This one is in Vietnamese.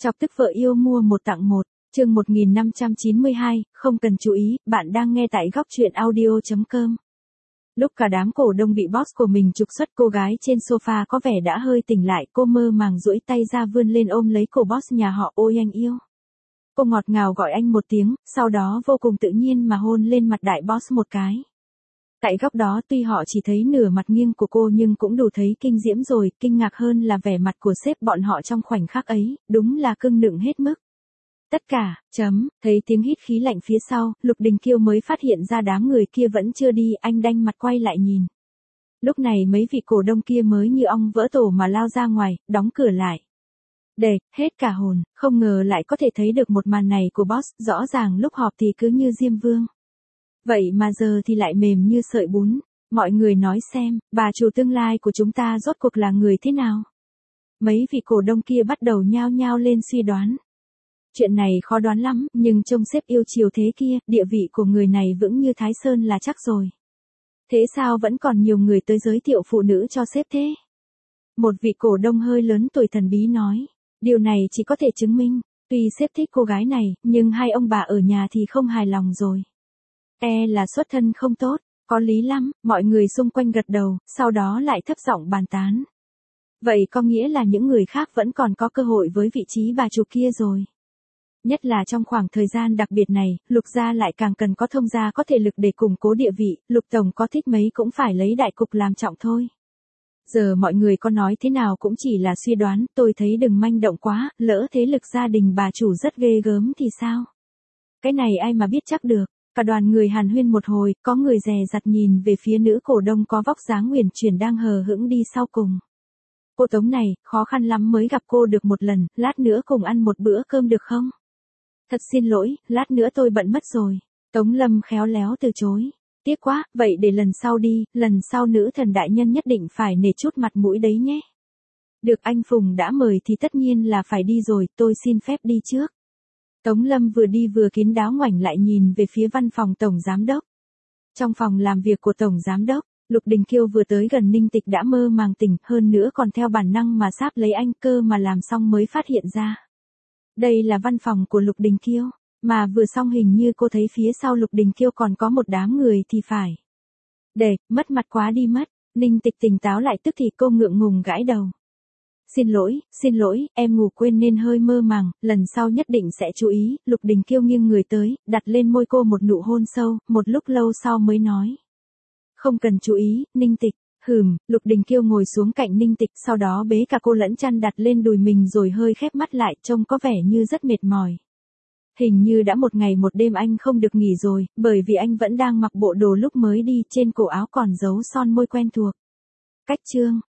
Chọc tức vợ yêu mua một tặng một, chương 1592, không cần chú ý, bạn đang nghe tại góc truyện audio.com. Lúc cả đám cổ đông bị boss của mình trục xuất, cô gái trên sofa có vẻ đã hơi tỉnh lại, cô mơ màng duỗi tay ra vươn lên ôm lấy cổ boss nhà họ. Ôi anh yêu. Cô ngọt ngào gọi anh một tiếng, sau đó vô cùng tự nhiên mà hôn lên mặt đại boss một cái. Tại góc đó tuy họ chỉ thấy nửa mặt nghiêng của cô nhưng cũng đủ thấy kinh diễm rồi, kinh ngạc hơn là vẻ mặt của sếp bọn họ trong khoảnh khắc ấy, đúng là cưng nựng hết mức. Tất cả, thấy tiếng hít khí lạnh phía sau, Lục Đình Kiêu mới phát hiện ra đám người kia vẫn chưa đi, anh đanh mặt quay lại nhìn. Lúc này mấy vị cổ đông kia mới như ong vỡ tổ mà lao ra ngoài, đóng cửa lại. Hết cả hồn, không ngờ lại có thể thấy được một màn này của boss, rõ ràng lúc họp thì cứ như Diêm Vương. Vậy mà giờ thì lại mềm như sợi bún. Mọi người nói xem, bà chủ tương lai của chúng ta rốt cuộc là người thế nào? Mấy vị cổ đông kia bắt đầu nhao nhao lên suy đoán. Chuyện này khó đoán lắm, nhưng trông sếp yêu chiều thế kia, địa vị của người này vững như Thái Sơn là chắc rồi. Thế sao vẫn còn nhiều người tới giới thiệu phụ nữ cho sếp thế? Một vị cổ đông hơi lớn tuổi thần bí nói. Điều này chỉ có thể chứng minh, tuy sếp thích cô gái này, nhưng hai ông bà ở nhà thì không hài lòng rồi. Là xuất thân không tốt, có lý lắm, mọi người xung quanh gật đầu, sau đó lại thấp giọng bàn tán. Vậy có nghĩa là những người khác vẫn còn có cơ hội với vị trí bà chủ kia rồi. Nhất là trong khoảng thời gian đặc biệt này, Lục gia lại càng cần có thông gia có thể lực để củng cố địa vị, Lục tổng có thích mấy cũng phải lấy đại cục làm trọng thôi. Giờ mọi người có nói thế nào cũng chỉ là suy đoán, tôi thấy đừng manh động quá, lỡ thế lực gia đình bà chủ rất ghê gớm thì sao? Cái này ai mà biết chắc được. Cả đoàn người hàn huyên một hồi, có người dè dặt nhìn về phía nữ cổ đông có vóc dáng uyển chuyển đang hờ hững đi sau cùng. Cô Tống này, khó khăn lắm mới gặp cô được một lần, lát nữa cùng ăn một bữa cơm được không? Thật xin lỗi, lát nữa tôi bận mất rồi. Tống Lâm khéo léo từ chối. Tiếc quá, vậy để lần sau đi, lần sau nữ thần đại nhân nhất định phải nể chút mặt mũi đấy nhé. Được anh Phùng đã mời thì tất nhiên là phải đi rồi, tôi xin phép đi trước. Tống Lâm vừa đi vừa kín đáo ngoảnh lại nhìn về phía văn phòng Tổng Giám Đốc. Trong phòng làm việc của Tổng Giám Đốc, Lục Đình Kiêu vừa tới gần Ninh Tịch đã mơ màng tỉnh, hơn nữa còn theo bản năng mà sáp lấy anh, cơ mà làm xong mới phát hiện ra. Đây là văn phòng của Lục Đình Kiêu, mà vừa xong hình như cô thấy phía sau Lục Đình Kiêu còn có một đám người thì phải. Mất mặt quá đi mất, Ninh Tịch tỉnh táo lại tức thì cô ngượng ngùng gãi đầu. Xin lỗi, em ngủ quên nên hơi mơ màng, lần sau nhất định sẽ chú ý. Lục Đình Kiêu nghiêng người tới, đặt lên môi cô một nụ hôn sâu, một lúc lâu sau mới nói. Không cần chú ý, Ninh Tịch. Lục Đình Kiêu ngồi xuống cạnh Ninh Tịch, sau đó bế cả cô lẫn chăn đặt lên đùi mình rồi hơi khép mắt lại, trông có vẻ như rất mệt mỏi. Hình như đã một ngày một đêm anh không được nghỉ rồi, bởi vì anh vẫn đang mặc bộ đồ lúc mới đi, trên cổ áo còn dấu son môi quen thuộc. Cách chương